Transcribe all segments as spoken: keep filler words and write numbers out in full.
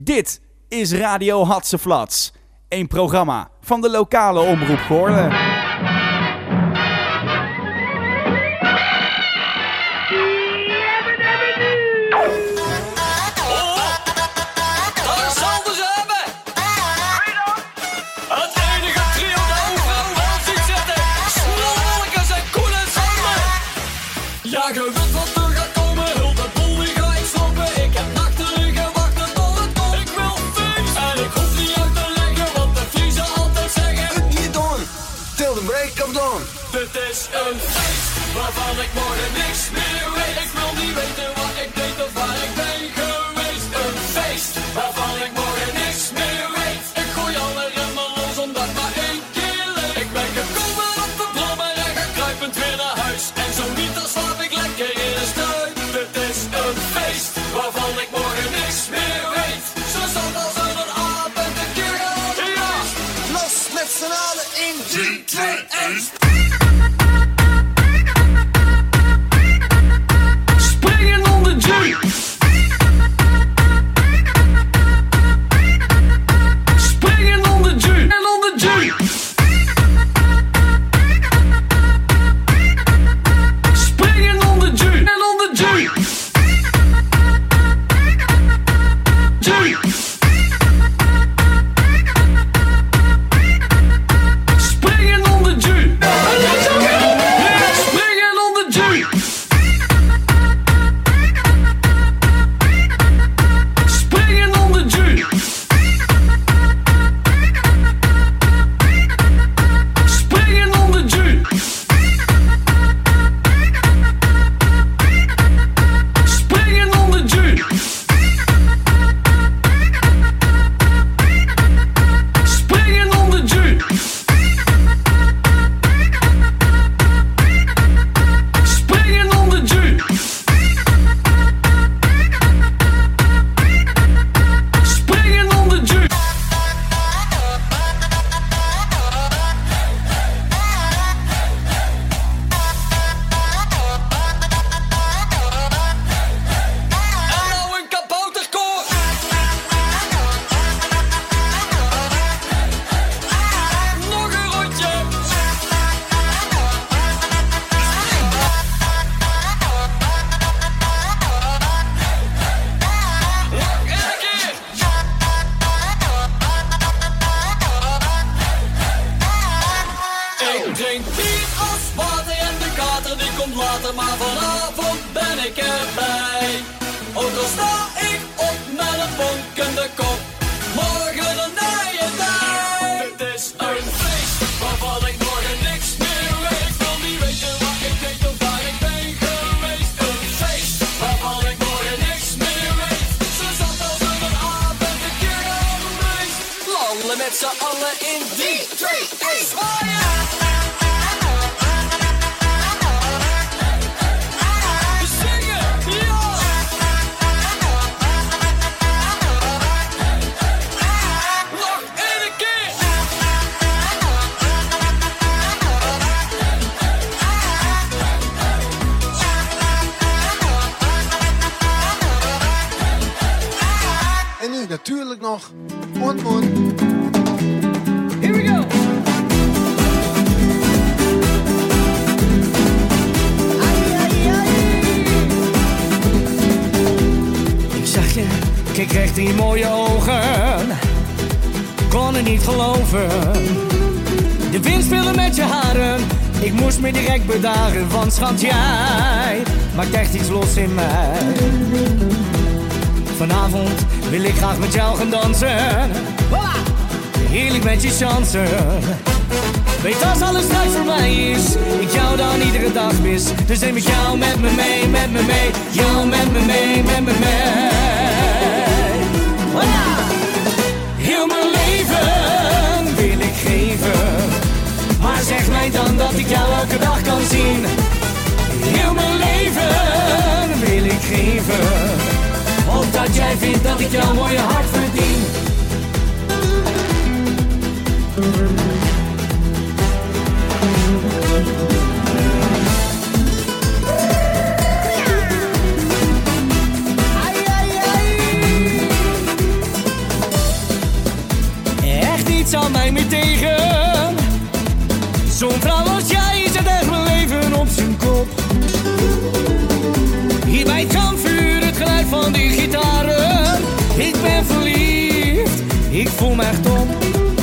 Dit is Radio Hatseflats, een programma van de lokale omroep Goorlen. Het is een feest waarvan ik morgen niks meer weet. Ik wil niet weten wat ik deed of waar ik ben geweest. Een feest waarvan ik morgen niks meer weet. Ik gooi alle remmen los omdat maar één keer leef. Ik ben gekomen op de brommer en ga kruipend weer naar huis. En zo niet, dan slaap ik lekker in de struik. Het is een feest waarvan ik morgen niks meer weet. Zo zat als een aap en de keer gaat ja. Los met z'n allen in drie, twee, één. Natuurlijk nog Mon Mon. Here we go. Ai, ai, ai. Ik zag je, keek recht in je mooie ogen. Kon het niet geloven. De wind speelde met je haren. Ik moest me direct bedaren, want schat jij maakt echt iets los in mij. Vanavond wil ik graag met jou gaan dansen. Voilà. Heerlijk met je chansen. Weet als alles straks voorbij is, ik jou dan iedere dag mis. Dus neem ik jou met me mee, met me mee. Jou met me mee, met me mee. Voilà. Heel mijn leven wil ik geven. Maar zeg mij dan dat ik jou elke dag kan zien. Heel mijn leven wil ik geven. Omdat jij vindt dat ik jouw mooie hart verdien. zou mij meer tegen. Zo'n vrouw als jij zet echt mijn leven op zijn kop. Hier bij het kampvuur, het geluid van die gitaren. Ik ben verliefd, ik voel me echt top.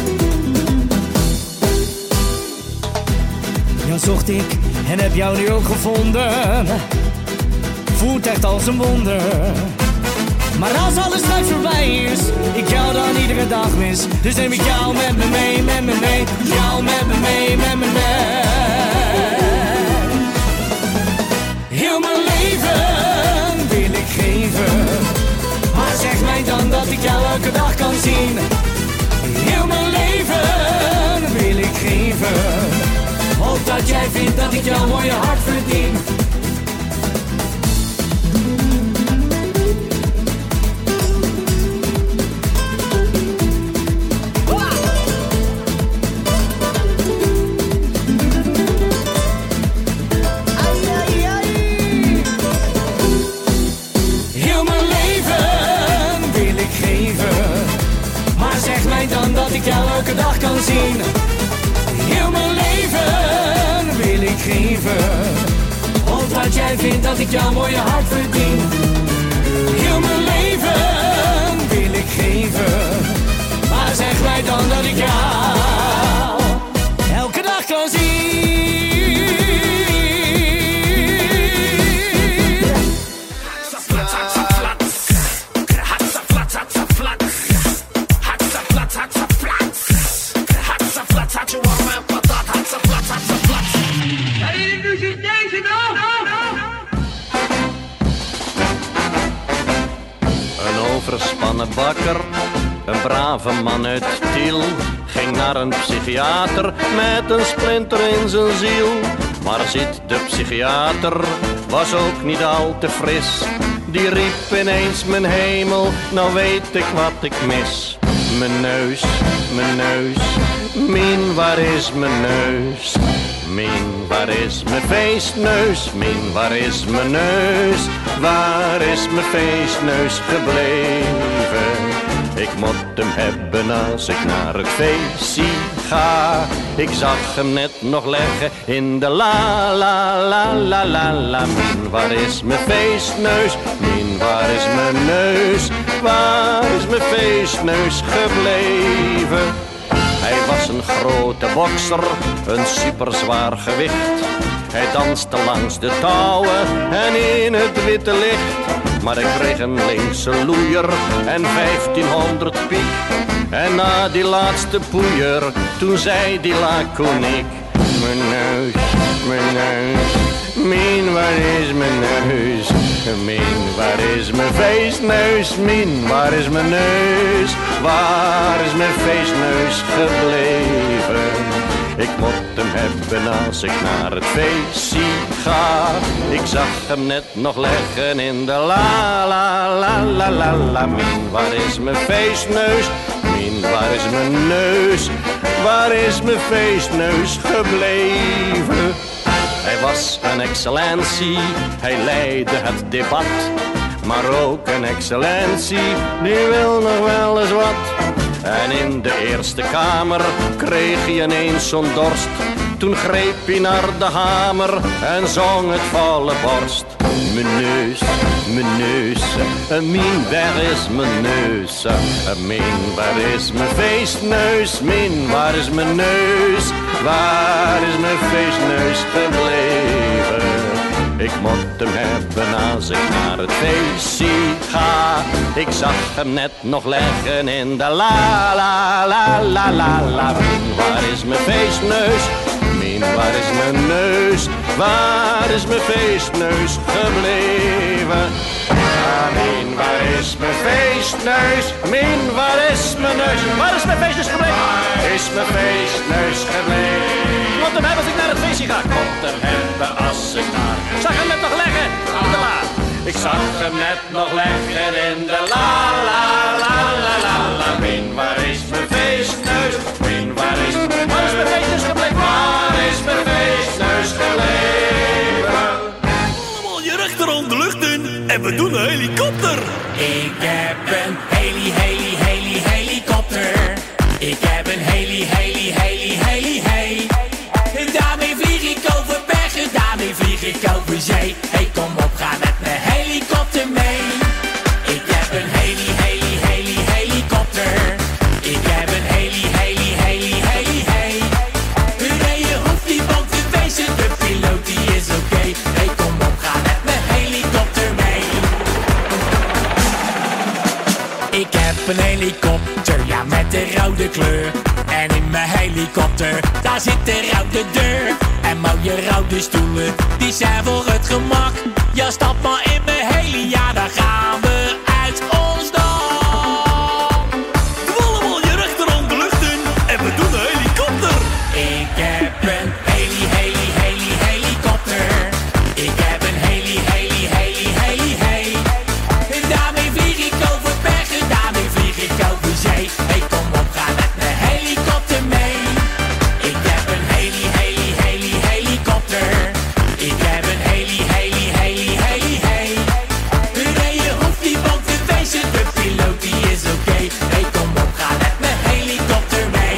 Jou zocht ik en heb jou nu ook gevonden. Voelt echt als een wonder. Maar als alles straks voorbij is, ik jou dan iedere dag mis. Dus neem ik jou met me mee, met me mee. Jou met me mee, met me mee. Heel mijn leven wil ik geven. Maar zeg mij dan dat ik jou elke dag kan zien. Heel mijn leven wil ik geven. Hoop dat jij vindt dat ik jouw mooie hart verdien. Dat ik jou elke dag kan zien. Heel mijn leven wil ik geven. Hoop dat jij vindt dat ik jouw mooie hart verdien. Heel mijn leven wil ik geven. Maar zeg mij dan dat ik jou elke dag kan zien. Overspannen bakker, een brave man uit Tiel, ging naar een psychiater met een splinter in zijn ziel. Maar zit de psychiater, was ook niet al te fris. Die riep ineens, mijn hemel, nou weet ik wat ik mis. Mijn neus, mijn neus, min, waar is mijn neus? Min, waar is mijn feestneus? Min, waar is mijn neus? Waar is mijn feestneus gebleven? Ik moet hem hebben als ik naar het feestje ga. Ik zag hem net nog leggen in de la la la la la la. Min, waar is mijn feestneus? Min, waar is mijn neus? Waar is mijn feestneus gebleven? Hij was een grote bokser, een superzwaar gewicht. Hij danste langs de touwen en in het witte licht. Maar ik kreeg een linkse loeier en vijftienhonderd piek. En na die laatste poeier, toen zei die laconiek: mijn neus, mijn neus, min, waar is mijn neus? Min, waar is mijn feestneus? Min, waar is mijn neus? Waar is mijn feestneus gebleven? Ik moet hem hebben als ik naar het feestje ga. Ik zag hem net nog leggen in de la la la la la la. Min, waar is mijn feestneus? Min, waar is mijn neus? Waar is mijn feestneus gebleven? Hij was een excellentie, hij leidde het debat. Maar ook een excellentie, die wil nog wel eens wat. En in de Eerste Kamer kreeg hij ineens zo'n dorst. Toen greep hij naar de hamer en zong het volle borst. Mijn neus, mijn neus, min, waar is mijn neus? Min, waar is mijn feestneus? Min, waar is mijn neus? Waar is mijn feestneus gebleven? Ik moet hem hebben als ik naar het feestje ga. Ik zag hem net nog leggen in de la la la la la la. Min, waar is mijn feestneus? Min, waar is mijn neus? Waar is mijn feestneus gebleven? Min, waar is mijn feestneus? Min, waar is mijn neus? Waar is mijn feestneus gebleven? Waar is mijn feestneus gebleven? Ik moet hem hebben als ik naar het feestje ga. Ik moet hem hebben als ik naar... Ik zag hem net nog leggen in de la. Ik zag hem net nog leggen in de la la la la la la. Min, waar is mijn feestneus? Min, waar is mijn neus? Waar is mijn feestneus gebleven? Waar is mijn feestneus gebleven? Allemaal je rechterhand de lucht in en we doen een helikopter. Ik heb een heli, heli, heli, helikopter. Ik heb een heli. helikopter, ja met de rode kleur. En in mijn helikopter, daar zit de rode deur. En mooie rode stoelen, die zijn voor het gemak. Ja, stap maar in mijn heli, ja daar gaan we uit ons dak. Doe allemaal je rechterhand de lucht in en we doen een helikopter. Ik heb een heli, heli, heli, helikopter. Ik heb een heli, heli, heli, heli, heli. En daarmee vlieg ik over bergen, daarmee vlieg ik over zee. Hey, kom op, ga met mijn helikopter mee. Ik heb een heli, heli, heli, helikopter. Ik heb een heli, heli, heli, heli, heli. Nee, je hoeft niet bang te wezen, de piloot die is oké. Okay. Hey, kom op, ga met mijn helikopter mee.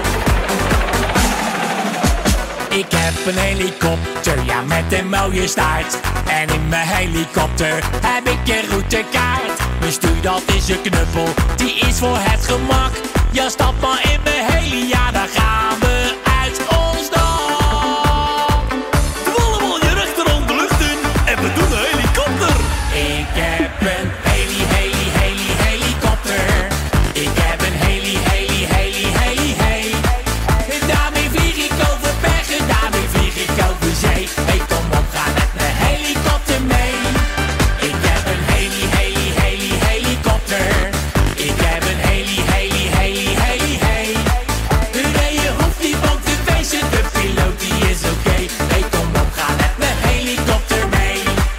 Ik heb een helikopter, ja met een mooie staart. En in mijn helikopter heb ik een routekaart. Mijn stuur dat is een knuppel, die is voor het gemak. Ja, stap maar in mijn heli, ja daar gaan we uit ons dak. Doe allemaal je rechterhand de lucht in en we doen een helikopter. Ik heb een heli, heli, heli, helikopter. Ik heb een heli, heli, heli, heli, heli. En daarmee vlieg ik over bergen, daarmee vlieg ik over zee. Hey, kom op, ga met mijn helikopter mee. Ik heb een heli, heli, heli, helikopter. Ik heb een heli, heli, heli, heli, heli. Nee, je hoeft niet bang te wezen, de piloot die is oké. Okay. Hey, kom op, ga met mijn helikopter mee.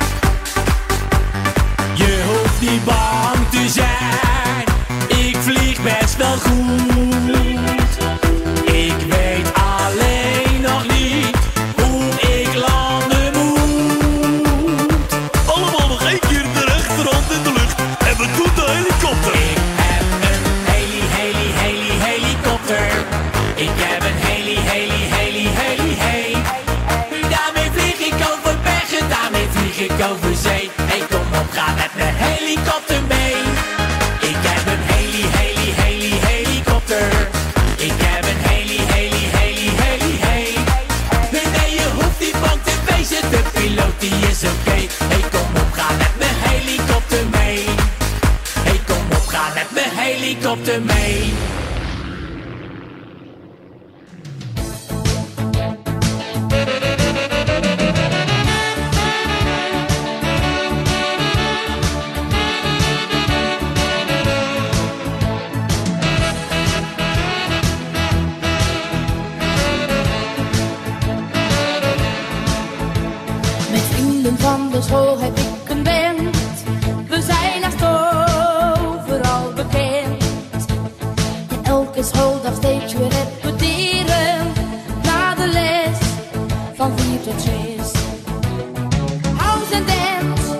Je hoeft niet bang te zijn, ik vlieg best wel goed. Ik weet alleen nog niet hoe ik landen moet. Allemaal nog één keer de rechterhand in de lucht en we doen de helikopter. Ik heb een heli, heli, heli, helikopter. Ik heb een heli, heli, heli, heli, heli. Daarmee vlieg ik over bergen, daarmee vlieg ik over zee. Hey, kom op, ga met mijn helikopter mee. Ik heb een heli, heli, heli, helikopter. Ik heb een heli, heli, heli, heli, heli. Nee, je hoeft niet bang te wezen, de piloot die is oké. Okay. Hey, kom op, ga met mijn helikopter mee. Hey, kom op, ga met mijn helikopter mee. Met vrienden van de school heb ik een band. We zijn echt overal bekend. En elke schooldag steeds weer repeteren. Na de les van vier tot zes. House and dance.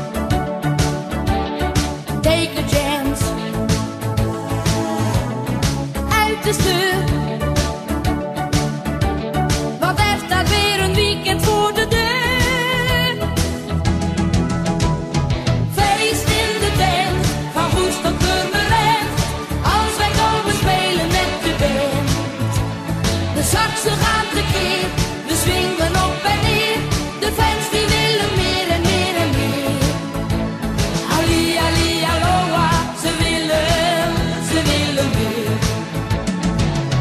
Take a chance. Uit de stuk. Want er staat weer een weekend voor de deur. Feest in de tent, van Woest tot Purmerend. Als wij komen spelen met de band. De saxen gaan tekeer, we swingen op en neer. De fans die willen meer en meer en meer. Ali, ali, aloha, ze willen, ze willen meer.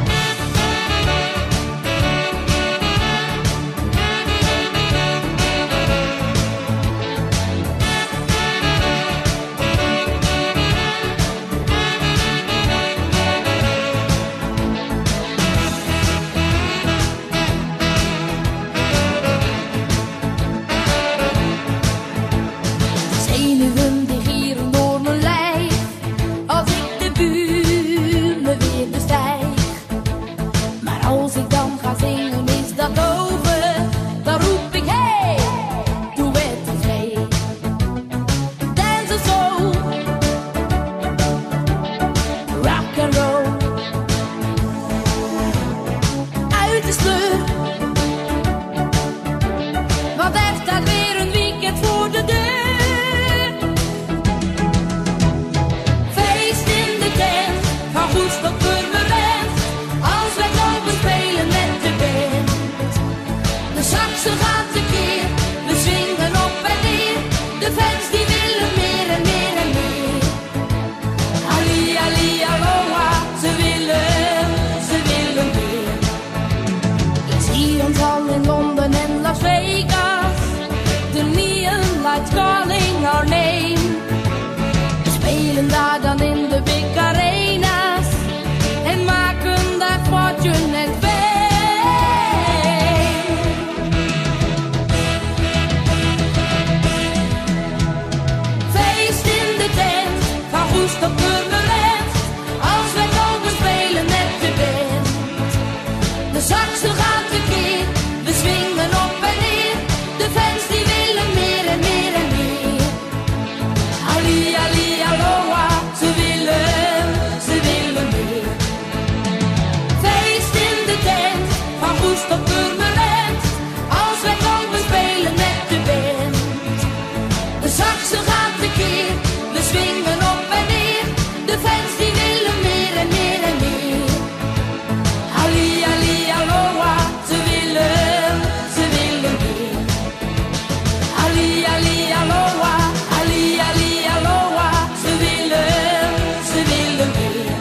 willen meer en meer en meer. Ali, Ali, aloha, ze willen, ze willen meer. Ali, Ali, aloha, Ali, Ali, aloha, ze willen, ze willen meer.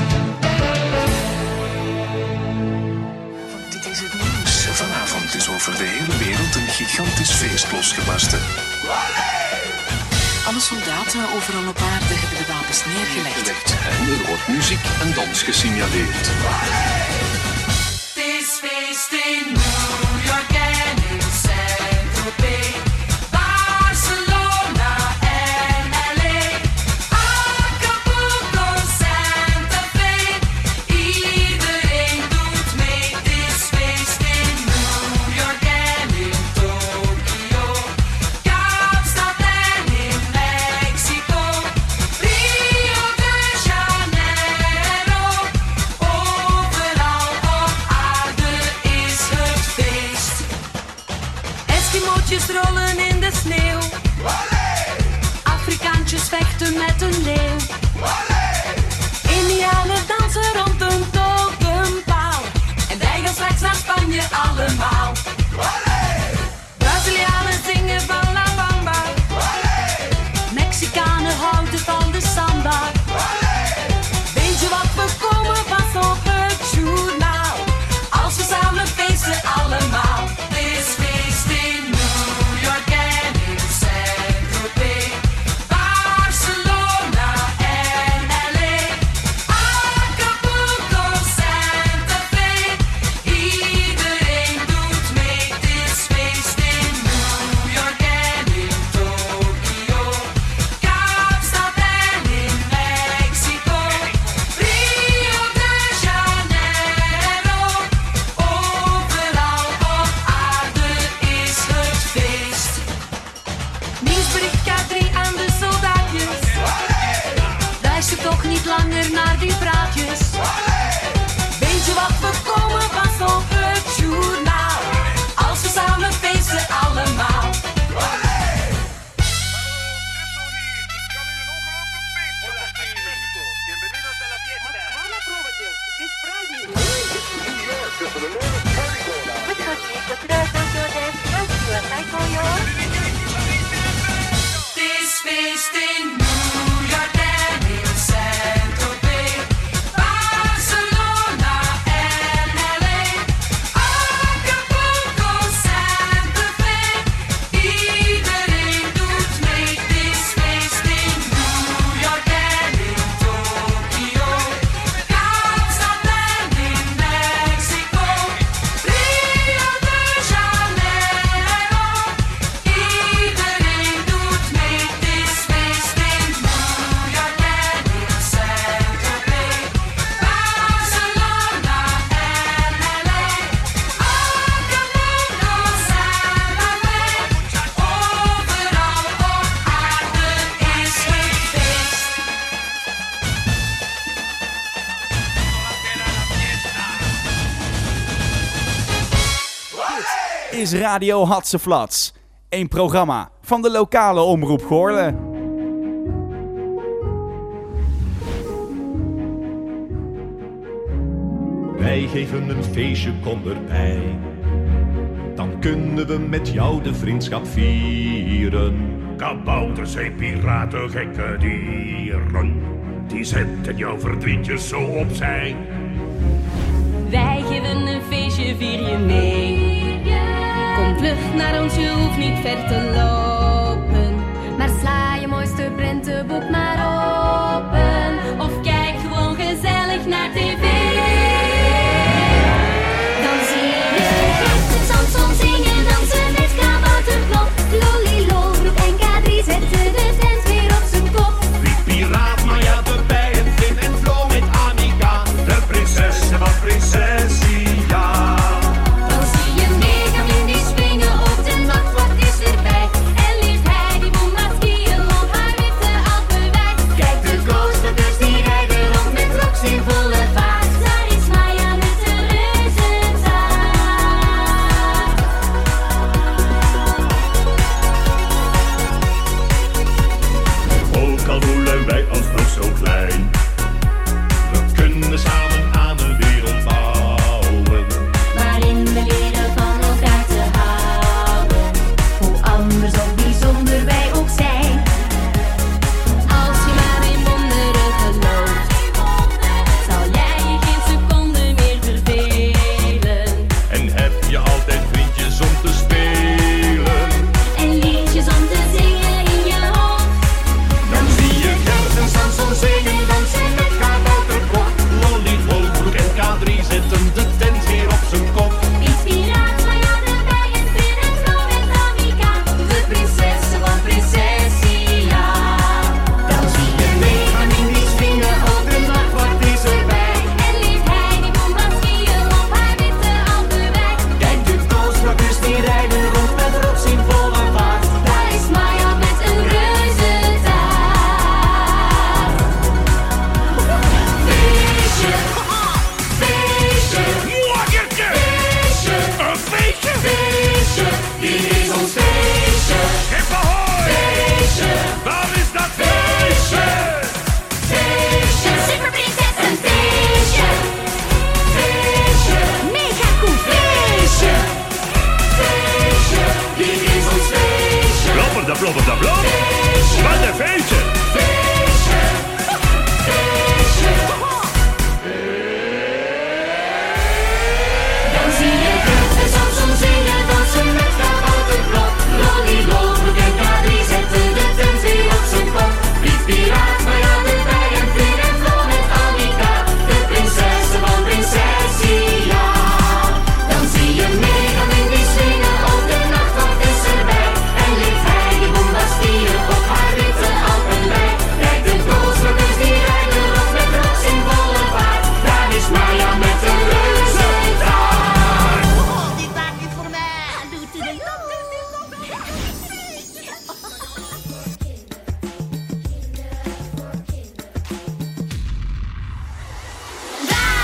Dit is het nieuws. Vanavond is over de hele wereld een gigantisch feest losgebarsten. Alle soldaten overal op aarde hebben de wapens neergelegd. En er wordt muziek en dans gesignaleerd. Het is feest in New York en in Saint-Tropez, Barcelona en L A, Acapulco, Santa Fe. Iedereen doet mee. Het is feest in New York en in Tokio, Kaapstad en in Mexico, Rio de Janeiro. Overal op aarde is het feest. Eskimootjes rollen in de sneeuw. Afrikaantjes vechten met een leeuw. Indianen dansen rond een totempaal. En wij gaan straks naar Spanje allemaal. Brazilianen zingen van La Bamba. Mexicanen houden van de samba. Weet je wat we komen pas op het journaal? Als we samen feesten allemaal. Het is feest in New York en in Saint-Tropez, Barcelona en L A, Acapulco, Santa Fe. Iedereen doet mee. Het is feest in New York en in Tokio, Kaapstad en in Mexico, Rio de Janeiro. Overal op aarde is het feest. Nieuwsbericht K drie aan de soldaatjes. Luister toch niet langer naar die praatjes. Weet je wat we komen pas op het journaal? Als we samen feesten allemaal. Het is feest in New York en in Saint-Tropez, Barcelona en L A, Acapulco, Santa Fe. Iedereen doet mee. Het is feest in New York en in Tokio, Kaapstad en in Mexico, Rio de Janeiro. Iedereen doet mee. Het is feest in New York en in Saint-Tropez, Barcelona en L A, Acapulco, Santa Fe. Overal op aarde is het feest. Is Radio Hatseflats. Een programma van de lokale omroep Goorlen. Wij geven een feestje, kom erbij. Dan kunnen we met jou de vriendschap vieren. Kabouters en piraten, gekke dieren, die zetten jouw verdrietjes zo opzij. Wij geven een feestje, vier je mee. Kom vlug naar ons, je hoeft niet ver te lopen. Maar sla je mooiste prentenboek maar open. Of kijk gewoon gezellig naar tv. Dan zie je Gert en Samson zingen, dansen met kabouterplop. Lolilo, Roep en K drie zetten de tent weer op zijn kop. Wie piraat, Maya erbij en Finn en Flo met Annika, de prinsessen van Prinsessia. Dan zie je Megalyn die springen op de nacht, wat is erbij? En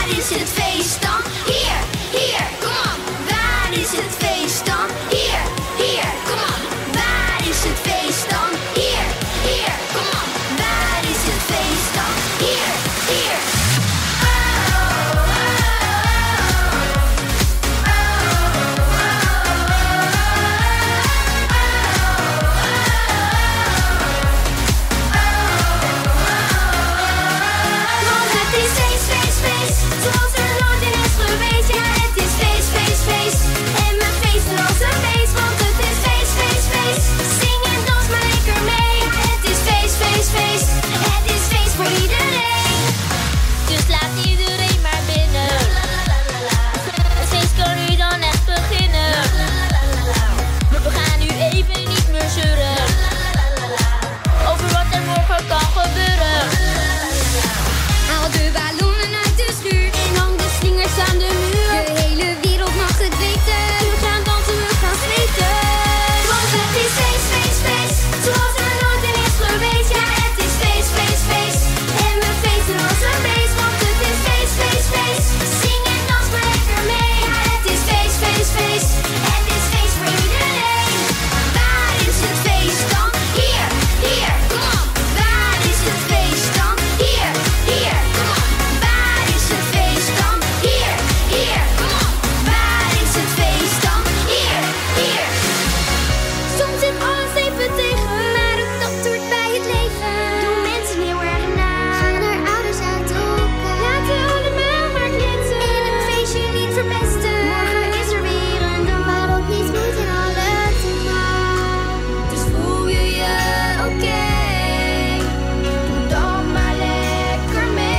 Waar is het feest dan? Hier, hier, kom op. Waar is het feest dan? Hier, hier, kom op. Waar is het feest dan? Hier, hier, kom op. Waar is het feest dan? Hier, hier. Zoals er nooit in is geweest, ja het is feest, feest, feest. En we feesten als een feest, want het is feest, feest, feest. Zing en dans maar lekker mee, ja het is feest, feest, feest. Het is feest voor iedereen. Dus laat iedereen maar binnen. Het feest kan nu dan echt beginnen. We gaan nu even niet meer zeuren over wat er morgen kan gebeuren. Haal de ballonnen uit de schuur en hang de slingers aan de muur. De hele wereld mag het weten. We gaan dansen, we gaan zweten. Want het is feest, feest, feest. Zoals er nooit in is geweest. Ja, het is feest, feest, feest. En we feesten als een beest. Want het is feest, feest, feest. Zing en dans maar lekker mee. Ja, het is feest, feest, feest. Het is feest voor iedereen. Waar is het feest dan? Hier, hier, kom op. Waar is het feest dan? Hier, hier, kom op. Waar is het feest dan? Hier, hier, kom op. Waar is het feest dan? Hier, hier. Soms zit alles even tegen, maar ook dat hoort bij het leven. Doen mensen heel erg na. Gaan haar ouders uit elkaar. Laten allemaal maar kletsen. En het feestje niet verpesten. Morgen is er weer een dag, maar ook niets moet in alle totaal. Dus voel je je oké? Doe dan maar lekker mee.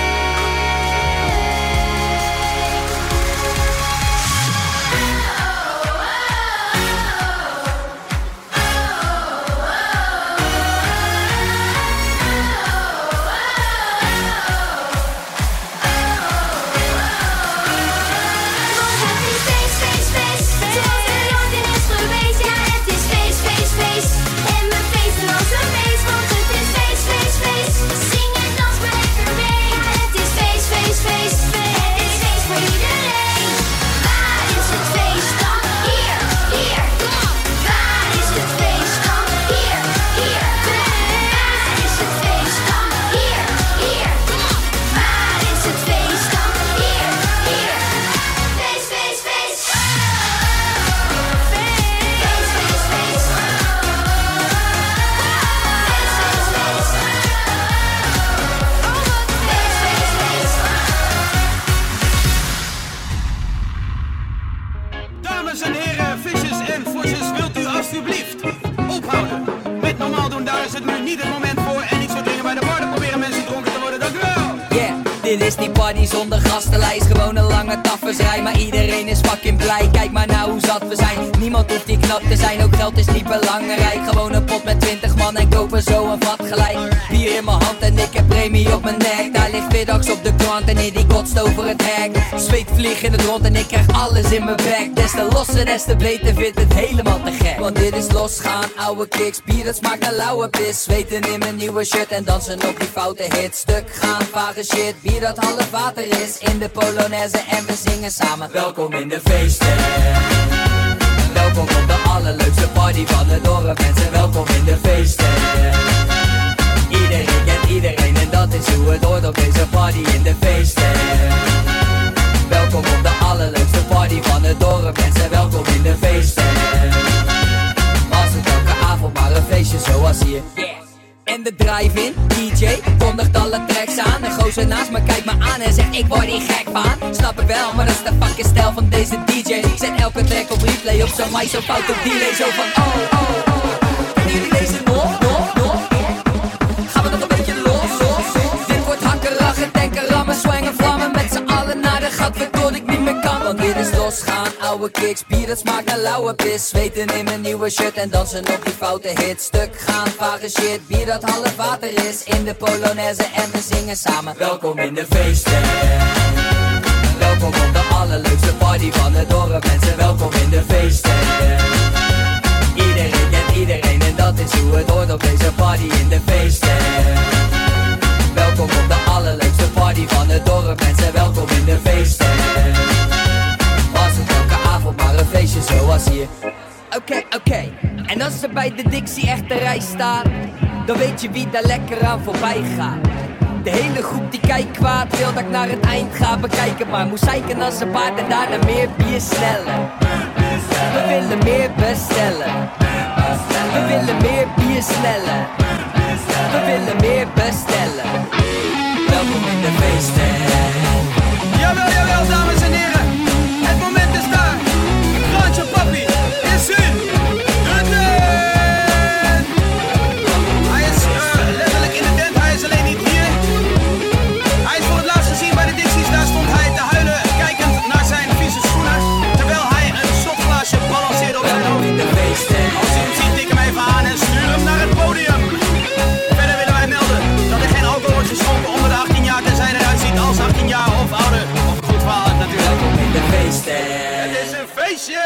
Want het is feest, feest, feest. Zoals er nooit in is geweest. Ja, het is feest, feest, feest. En we feesten als een beest. Want het is feest, feest, feest. Zing en dans maar lekker mee. Ja, het is feest, feest, feest. Het is feest voor iedereen. Waar is het feest dan? Hier, hier, kom op. Waar is het feest dan? Hier, hier, kom op. Waar is het feest dan? Hier, hier, kom op. Waar is het feest dan? Hier, hier. Feest, feest, feest. Feest, feest, feest. Feest, feest, feest. Dames en heren, visjes en vosjes, wilt u alstublieft ophouden met normaal doen, daar is het nu niet het moment voor. En niet zo dringen bij de bar, dan proberen mensen dronken te worden, dank u wel. Yeah, dit is die party zonder gastenlijst. Gewoon een lange tafersrij, maar iedereen is fucking blij. Kijk maar nou hoe zat we zijn. Niemand hoeft die knap te zijn, ook geld is niet belangrijk. Gewoon een pot met twintig man en kopen zo een vat gelijk. Bier in mijn hand en ik heb premie op mijn nek. Daar ligt middags op de krant en in die kotst over het hek. Zweet vlieg in het rond en ik krijg alles in mijn bek. Des te losser, des te beter, vindt het helemaal te gek. Want dit is losgaan, ouwe kicks, bier dat smaakt naar lauwe pis. Zweten in mijn nieuwe shirt en dansen op die foute hit. Stuk gaan, vage shit, bier dat half water is. In de Polonaise en we zingen samen. Welkom in de feesten. Welkom op de allerleukste party van het dorp. Mensen, welkom in de feesten. Iedereen kent iedereen en dat is hoe het hoort op deze party in de feesten. Welkom op de allerleukste party van het dorp. Mensen, welkom in de feesten. Was het elke avond maar een feestje zoals hier. En de drive-in, D J, kondigt alle tracks aan. De gozer naast me kijkt me aan en zegt ik word hier gek van. Snap ik wel, maar dat is de fucking stijl van deze D J. Zet elke track op replay op zo'n mic, zo fout op delay. Zo van oh, oh, oh. Kennen jullie deze nog, nog, nog? Gaan we nog een beetje los, los? Dit wordt hakken, lachen, denken, rammen, zwangen, vlammen. Met z'n allen naar de gat, waardoor ik niet meer kan. Want dit is losgaan, ouwe kicks, bier dat smaakt naar lauwe pis. Zweten in mijn nieuwe shirt en dansen op die foute hit. Stuk gaan, vage shit, bier dat half water is. In de Polonaise en we zingen samen. Welkom in de feesten. Welkom op de allerleukste party van het dorp. Mensen, welkom in de feesten. Iedereen kent iedereen en dat is hoe het hoort op deze party in de feesten. welkom op de allerleukste party van het dorp. Mensen, welkom in de feesten. Was het elke avond maar een feestje zoals hier. Oké, okay, oké. Okay. En als er bij de Dixie echt een rij staat, dan weet je wie daar lekker aan voorbij gaat. De hele groep die kijkt kwaad, wil dat ik naar het eind ga bekijken. Maar moest zeiken als een paard en daarna meer bier snellen. We willen meer bestellen. We willen meer bier snellen. We willen meer bestellen. Welkom in de feesten. Jawel, jawel, dames en heren. Het moment is daar. Randje papi is in de tent. Hij is uh, letterlijk in de tent, hij is alleen niet hier. Hij is voor het laatst gezien bij de Dixies. Daar stond hij te huilen, kijkend naar zijn vieze schoenen, terwijl hij een shotglaasje balanceerde op zijn hoofd. Als u hem ziet, tik hem even aan en stuur hem naar het podium. Verder willen wij melden dat er geen alcohol wordt geschonken onder de achttien jaar, tenzij hij eruit ziet als achttien jaar of ouder. Of goed verhaal natuurlijk. Welkom in de feesten. Het is een feestje.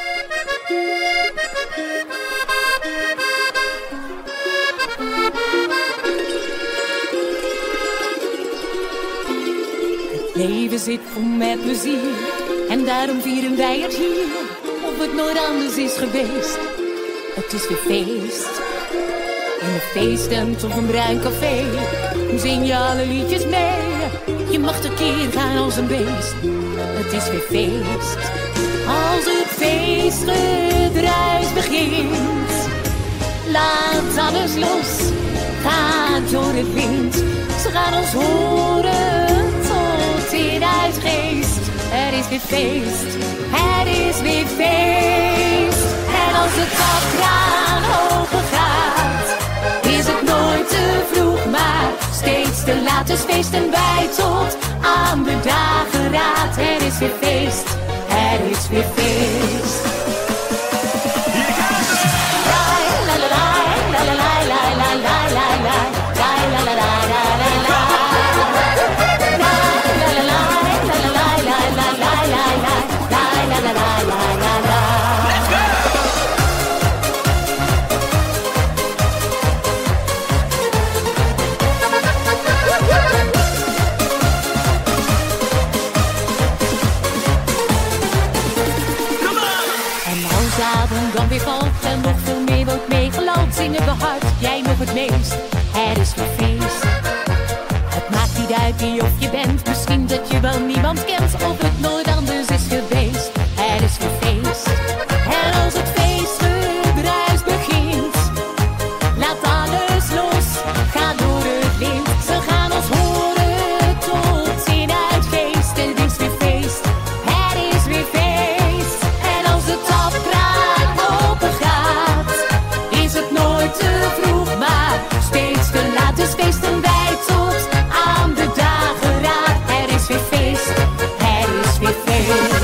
Het leven zit vol met plezier en daarom vieren wij het hier. Of het nooit anders is geweest, het is weer feest. In de feesttent of een bruin café zing je alle liedjes mee. Je mag tekeer gaan als een beest, het is weer feest. Als het feestgedruis begint, laat alles los, gaat door het wind. Ze gaan ons horen tot in uitgeest. Er is weer feest, er is weer feest. En als de tapkraan open gaat, is het nooit te vroeg, maar steeds te laat. Dus feesten wij tot aan de dageraad. Er is weer feest, er is weer feest. La la la la la la la la la la la la la la la. Dan weer valt en nog veel meer wordt meegeland. Zingen we hard, jij nog het meest. Er is weer feest. Het maakt niet uit wie of je bent. Misschien dat je wel niemand kent, of het nooit anders is geweest. Er is weer feest. En als het feestgedruis begint, laat alles los, ga door het wind. Ze gaan ons horen tot in uitgeest. Het is weer feest, er is weer feest. En als de tapkraan open gaat, is het nooit te vroeg, maar steeds te laat. Dus feesten wij tot aan de dageraad. Er is weer feest, er is weer feest.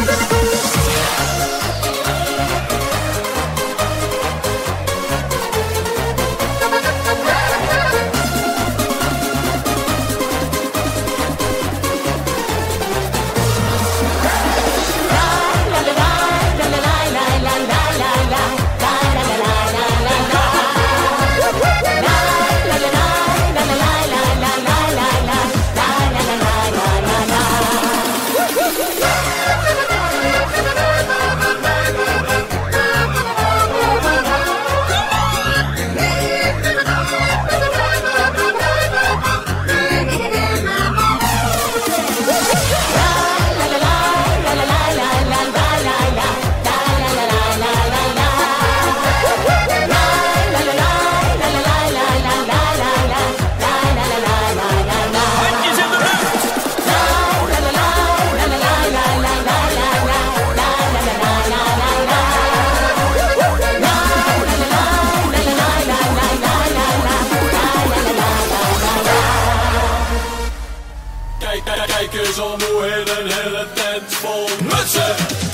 Kijk eens om hoe in een hele tent vol mutsen.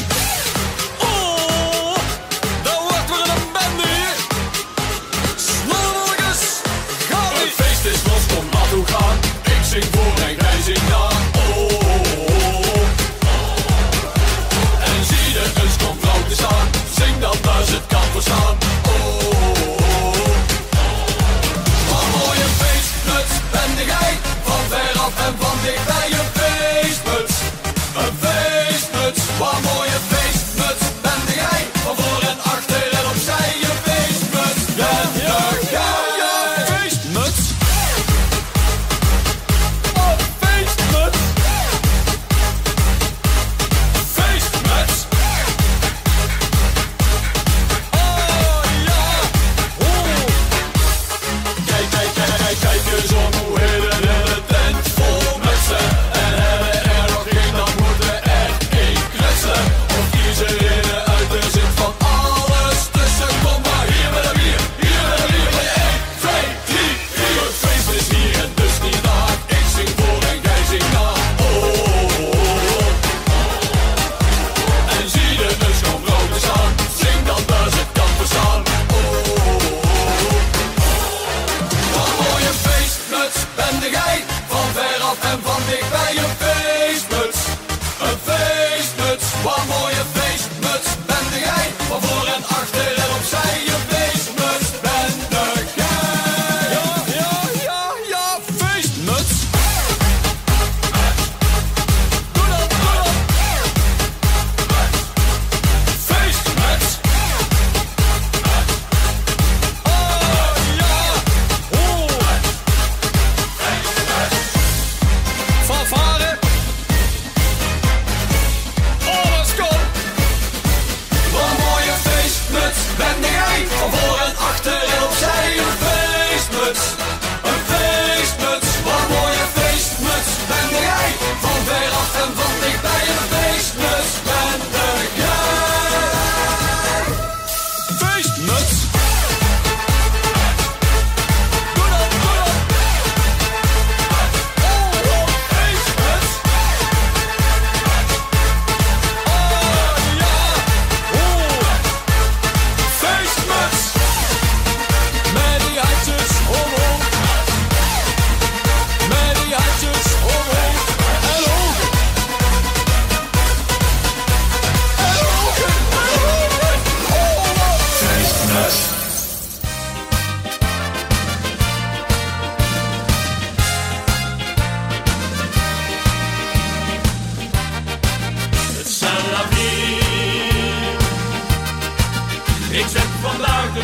Oh, daar wordt weer een bende hier. Slurwelkes, gaat ie. Het feest is los, kom laat hoe gaan. Ik zing voor en jij zingt na. Oh, oh, oh, oh. En zie je een stom vrouw te staan. Zing dan thuis, het kan verstaan. Oh, oh, oh. Wat mooie feest, nuts, bendigheid.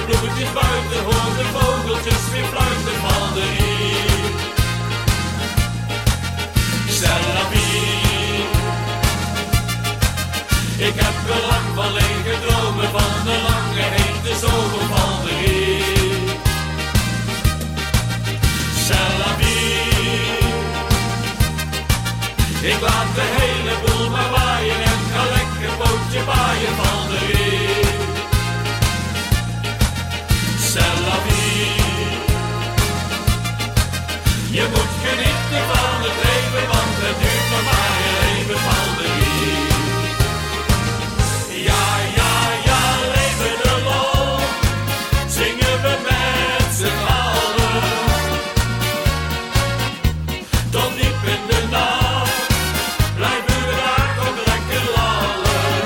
bloemetjes buiten, hoor de vogeltjes weer fluiten van de riet. C'est la vie. Ik heb wel lang van lege dromen van de lange hete zomer van de riet. C'est la vie. Ik laat de hele boel maar waaien en ga lekker bootje waaien van de riet. C'est la vie. Je moet genieten van het leven, want het duurt nog maar een leven van de riet. Ja, ja, ja, leven de lol, zingen we met z'n allen. Tot diep in de nacht blijven we daar ook lekker lallen.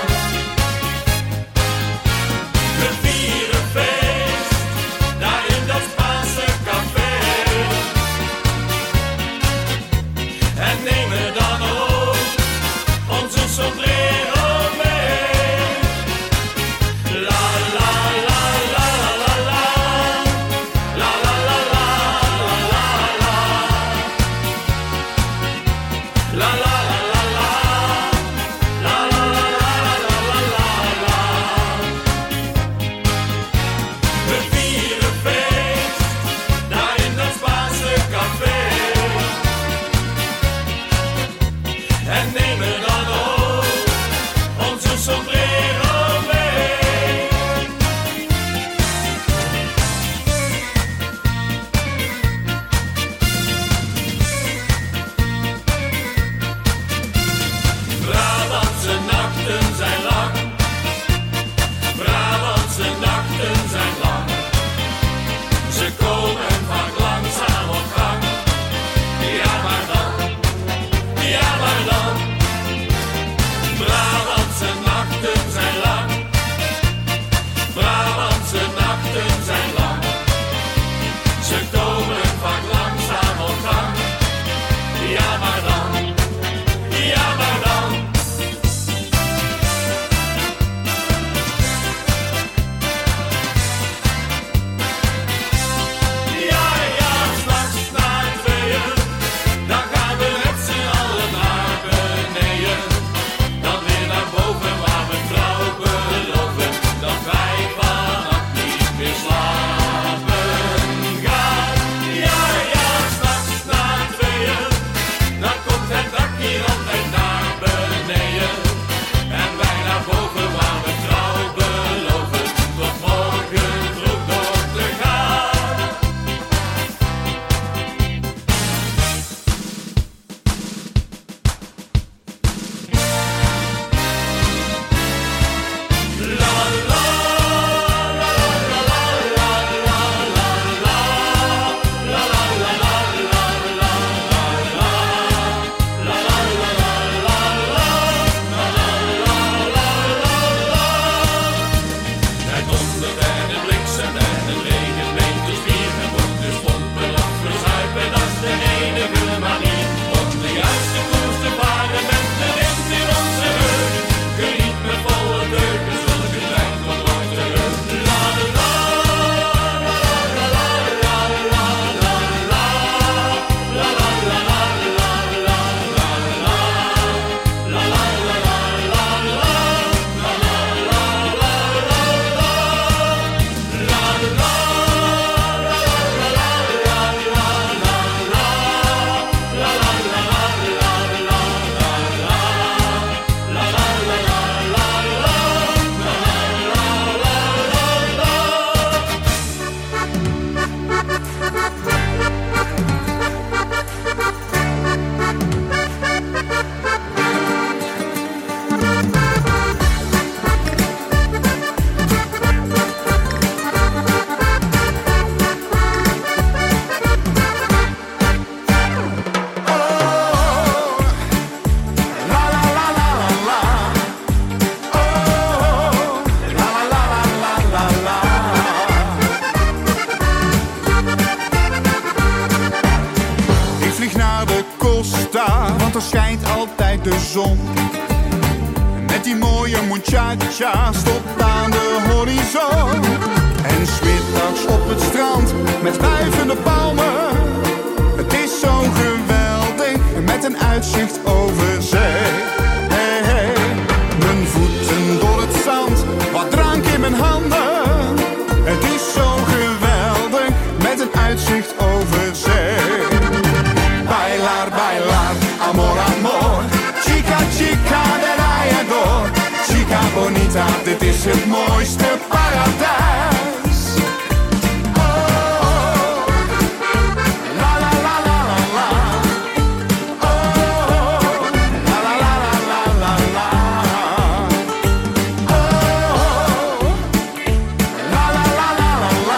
We vieren feest, daar in dat Spaanse café. En nemen dan ook onze sombrero mee. La la la la la la, la la la la la la, la la la la la, la la la la la. We vieren feest, daar in dat Spaanse café. En nemen dan ook onze sombrero mee. Brabantse nachten zijn lang. Brabantse nachten zijn lang. Ze komen vaak langzaam op gang. Ja, maar dan. Ja, maar dan. Brabantse nachten zijn lang. Brabantse nachten zijn lang. Ze komen vaak langzaam op gang. Ja, maar dan. Ja, maar dan. Ja, ja, s'nachts na tweeën, dan gaan we met z'n allen naar beneden. Dan weer naar boven waar we trouw beloven dat wij vannacht niet meer slapen gaan. Ja, ja, s'nachts na tweeën, dan komt het dak hier altijd naar beneden. En wij naar boven waar we trouw beloven tot morgen vroeg door te gaan. La la la la la la la la la la la la la la la la Het dondert en het bliksemt en het regent meters bier. En wordt dus pompen af verzuipen, dat is de enige manier om de juiste koers te varen met de wind in onze rug. Geniet met volle teugen, zulke tijd komt nooit terug. La la la la la la la la la la la la la la la la la la la want er schijnt altijd de zon. Met die mooie muchacha tot aan de horizon. En 's middags op het strand met wuivende palmen. Het is zo geweldig met een uitzicht over zee. Hey, hey. Mijn voeten door het zand, wat drank in mijn handen. Het is zo geweldig met een uitzicht over zee. Bailar, bailar, amor, amor. Chica, chica, that I adore. Chica bonita, dit is het mooiste paradijs. Oh, oh. La la la la la la. Oh, la la la la la la. Oh, la la la la la la.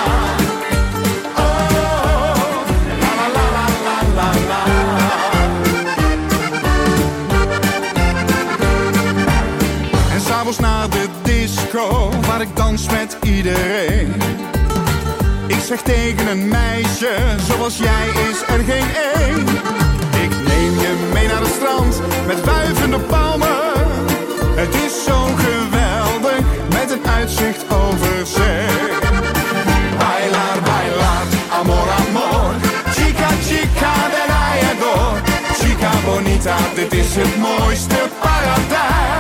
Oh, la la la la la la. En s'avonds naar de disco, waar ik dans met iedereen. Ik zeg tegen een meisje, zoals jij is er geen één. Ik neem je mee naar het strand, met wuivende palmen. Het is zo geweldig, met een uitzicht over zee. Bailar, bailar, amor, amor. Chica, chica, that I adore. Chica bonita, dit is het mooiste paradijs.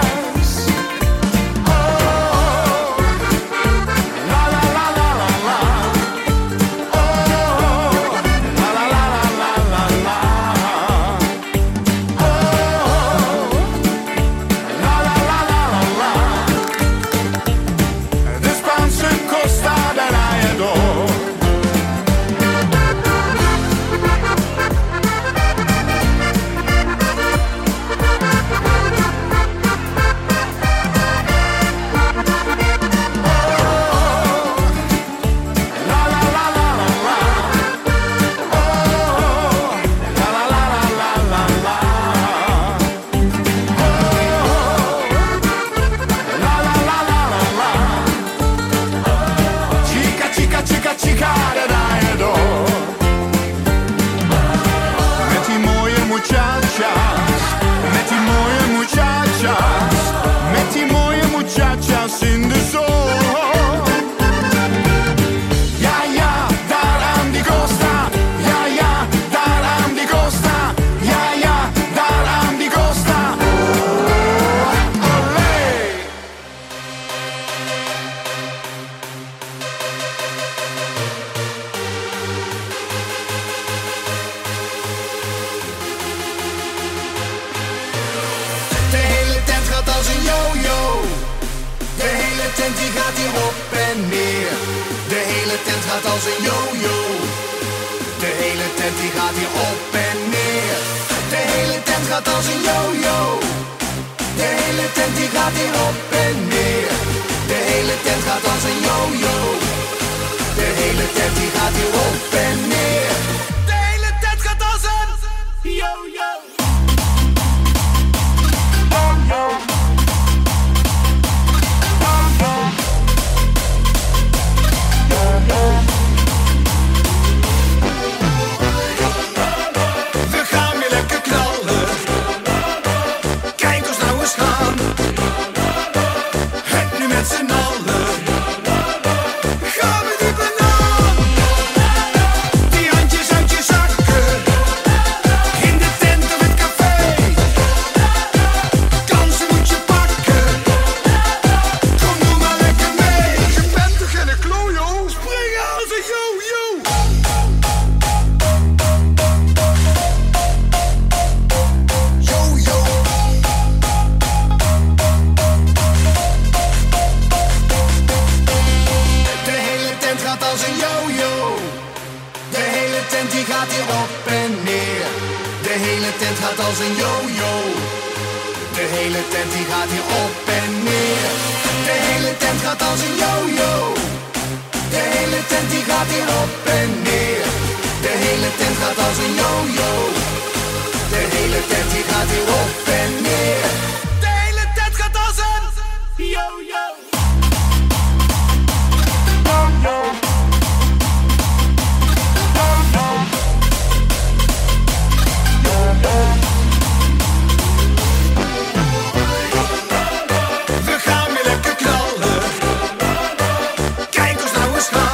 We gaan weer lekker knallen. Kijk ons nou eens gaan.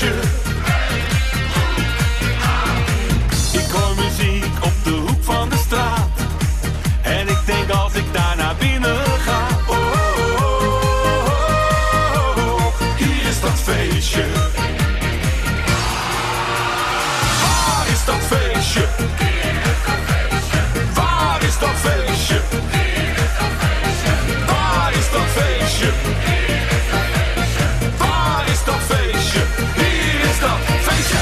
feestje. Ik hoor muziek op de hoek van de straat. En ik denk als ik daar naar binnen ga. Oh, oh, oh, oh, oh, hier is dat feestje. Waar is dat feestje? Waar is dat feestje? Waar is dat feestje? Waar is dat feestje? Hier is dat feestje.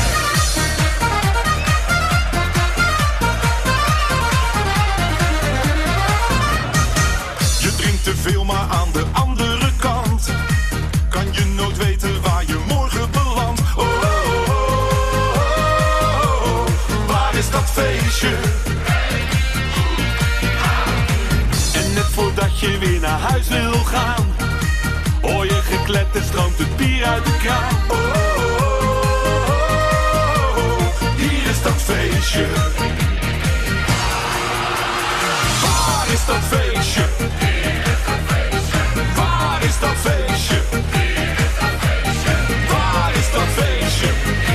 Je drinkt te veel, maar aan de andere kant kan je nooit weten waar je morgen belandt. Oh, oh, oh, oh, oh. Waar is dat feestje? En net voordat je weer naar huis wil gaan, hoor je gekletter, stroomt het bier uit de kraan. Oh, oh, oh, oh, hier is dat feestje. Waar is dat feestje? Waar is dat feestje? Waar is dat feestje?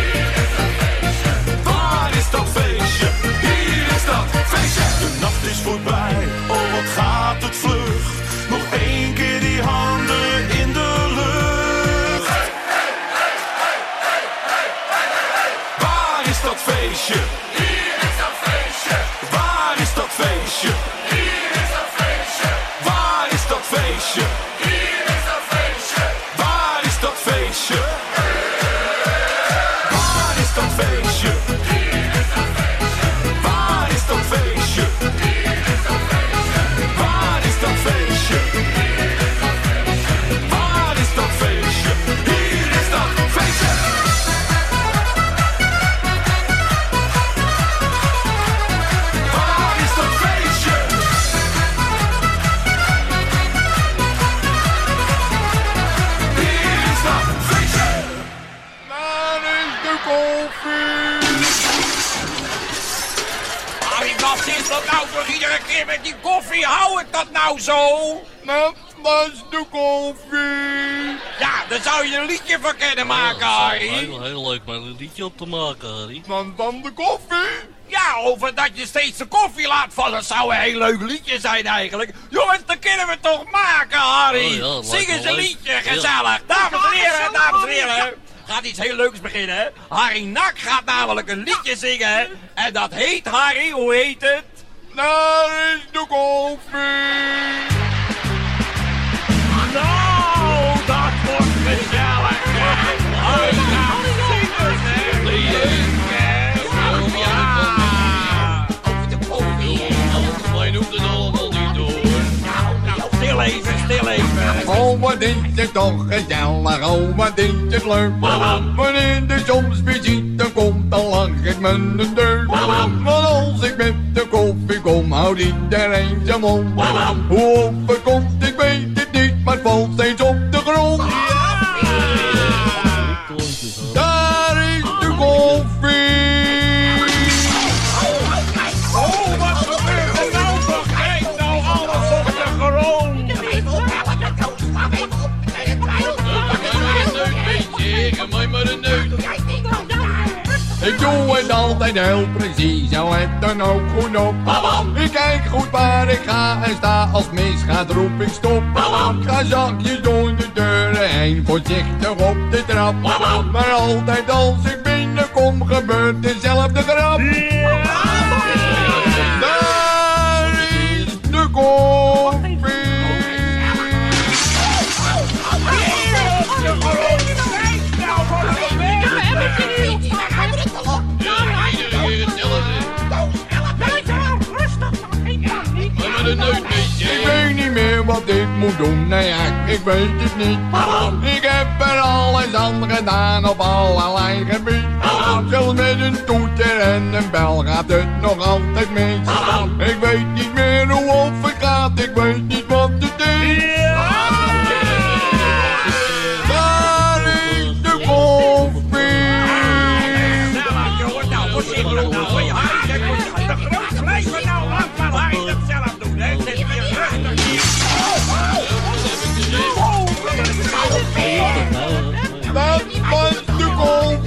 Waar is dat feestje? Hier is dat feestje. De nacht is voorbij, oh wat gaat het vlug. Nog één keer die handen in de lucht. Waar is dat feestje? Hier is dat feestje. Waar is dat feestje? Hier is dat feestje. Waar is dat feestje? Hier is dat feestje. Waar is dat feestje? Waar is dat feestje? Hier is dat feestje. Waar is dat feestje? Hier is dat feestje. Waar is dat feestje? Hier is dat feestje. Waar is dat feestje? Hier is dat feestje. Waar is dat feestje? Hier is dat feestje. Waar is de koffie? Harry, wat is dat nou voor iedere keer met die koffie? Hou ik dat nou zo? Dat was de koffie. Ja, daar zou je een liedje van kunnen maken, Harry. Heel, heel leuk maar een liedje op te maken, Harry. Dan van de koffie? Ja, over dat je steeds de koffie laat vallen. Dat zou een heel leuk liedje zijn eigenlijk. Jongens, dat kunnen we toch maken, Harry? Oh ja, dat Zing lijkt eens wel een leuk. liedje, gezellig. Dames en heren, dames en heren. Gaat iets heel leuks beginnen, hè? Harry Nak gaat namelijk een liedje zingen. En dat heet, Harry, hoe heet het? Daar is de koffie. Nou, dat wordt gezellig, hè? Harry Nak, zing eens, hè? Wij noemt het allemaal niet door. Nou, stil even, stil even. Oh, wat is het toch gezellig, oh, wat is het leuk. Wanneer de zon ziet, dan komt, dan lach ik me de deur. Want als ik met de koffie kom, houdt iedereen zijn mond. Hoe of het komt, ik weet het niet, maar het valt steeds op de grond. Daar is de koffie. Oh, wat gebeurt er nou toch? Kijk nou alles op de grond. Ik doe het altijd heel precies, zo let dan ook goed op. Ik kijk goed waar ik ga en sta, als het misgaat roep ik stop. Ik ga zachtjes door de deuren heen, voorzichtig op de trap. Maar altijd als ik binnenkom gebeurt dezelfde grap. Daar is de koffie. Ik weet niet meer wat ik moet doen, nee ja, ik weet het niet. Ik heb er alles aan gedaan op allerlei gebied. Zelfs met een toeter en een bel gaat het nog altijd mis. Ik weet niet meer hoe of het gaat, ik weet niet wat het is. Daar is de koffie. Nou, voorzichtig nou, voor je Harry, dat moet je de grond blijven nou af, maar Harry dat zelf doen, hè. Zet je rustig hier. Dat was de koffie.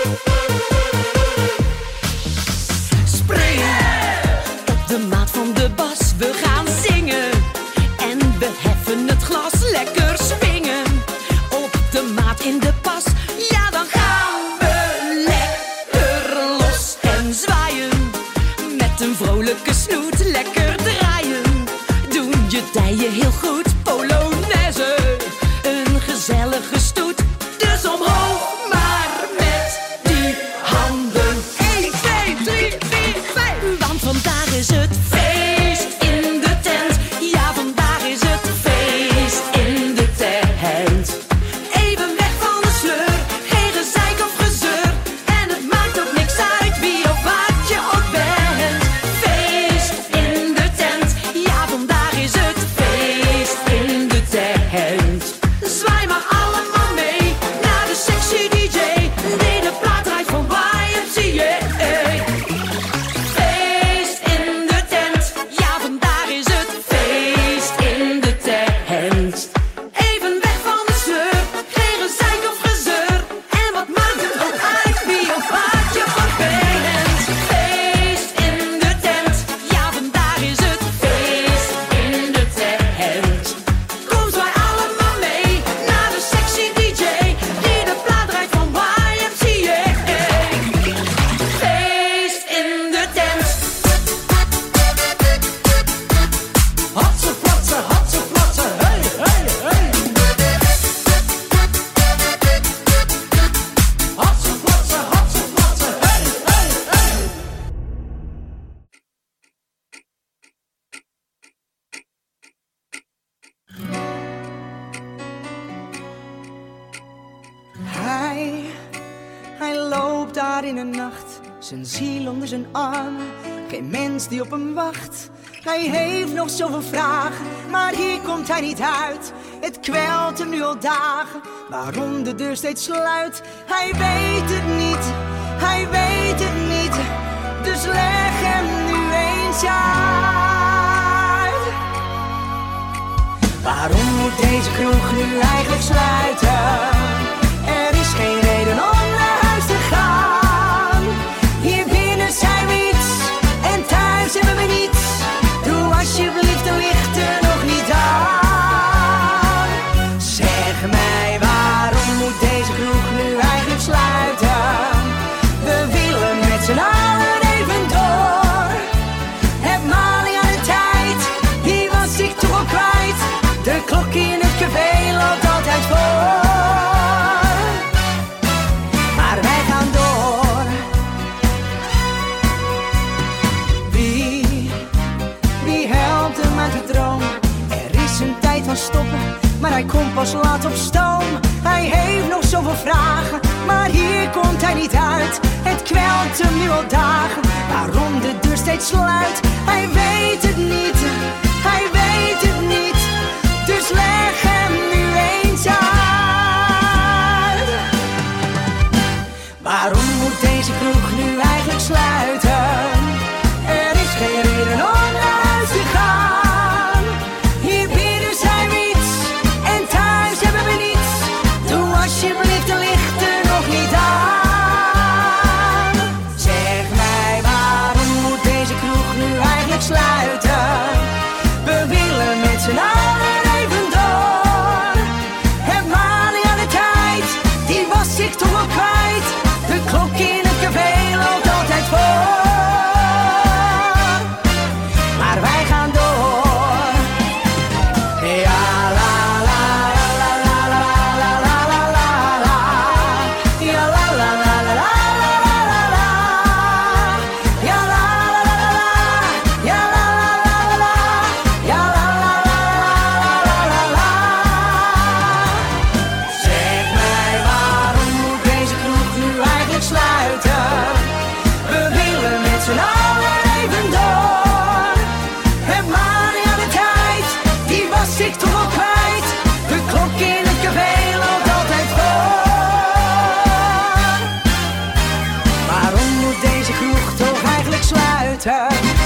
Spring op de maat van de bas, we gaan zingen. En we heffen het glas, lekker swingen. Op de maat in de pas, ja dan gaan we lekker los en zwaaien. Met een vrolijke snoet, lekker draaien. Doen je dijen heel goed, Polonaise. Een gezellige stoet, dus omhoog maar met die handen. één, twee, drie, vier, vijf. Want vandaag is het feest in de tent. Ja, vandaag is het feest in de tent. Even weg van de sleur, geen gezeik of gezeur. En het maakt ook niks uit wie of wat je ook bent. Feest in de tent. Ja, vandaag is het feest in de tent. Zwaai maar allemaal mee naar de sexy D J die de plaat draait van Y M C A. Feest in de tent. Ja, vandaag is het feest in de tent. Even weg van de sleur, geen gezeik of gezeur. En wat maakt het ook uit wie of wat je ook bent. Feest in de tent. Ja, vandaag is het feest in de tent. Kom zwaai allemaal mee naar de sexy D J die de plaat draait van Y M C A. Feest in de tent. Hotse flotse, hotse flotse, hey, hey, hey. Hotse flotse, hotse flotse, hey, hey, hey. Hij, hij loopt daar in de nacht, zijn ziel onder zijn armen. Geen mens die op hem wacht. Hij heeft nog zoveel vragen, maar hier komt hij niet uit. Het kwelt hem nu al dagen, waarom de deur steeds sluit. Hij weet het niet, hij weet het niet. Dus leg hem nu eens uit. Waarom moet deze kroeg nu eigenlijk sluiten? Er is geen reden om naar huis te gaan. Hier binnen zijn we iets en thuis hebben we niets. Doe alsjeblieft de lichten nog niet aan. Zeg mij, waarom moet deze kroeg nu eigenlijk sluiten? We willen met z'n allen even door. Heb Mali aan de tijd, die was ik toch al kwijt. De klok in het café loopt altijd voor. Maar wij gaan door. Wie, wie helpt hem uit de droom? Er is een tijd van stoppen, maar hij komt pas laat op stoom. Hij heeft nog zoveel vragen, maar hier komt hij niet uit. Het kwelt hem nu al dagen, waarom de deur steeds sluit. Hij weet het niet, hij weet het niet. Dus leg hem nu eens uit. Waarom moet deze kroeg nu eigenlijk sluiten? Er is geen reden om naar huis te gaan. Hier binnen zijn we iets en thuis hebben we niets. Doe alsjeblieft de lichten nog niet aan. Zeg mij, waarom moet deze kroeg nu eigenlijk sluiten? We willen met z'n allen even door. Heb Mali aan de tijd, die was ik toch al kwijt. De klok in het café loopt altijd voor. Maar wij gaan door. Ja, la la la la la la la la la la. Ja, la la la la la la la la. Ja, la la la la la. Ja, la la la la la. Ja, la la la la la la. Zeg mij, waarom moet deze kroeg nu eigenlijk sluiten? We willen met z'n allen even door. Heb Mali aan de tijd, die was ik toch al kwijt. De klok in het café loopt altijd voor. Waarom moet deze kroeg toch eigenlijk sluiten?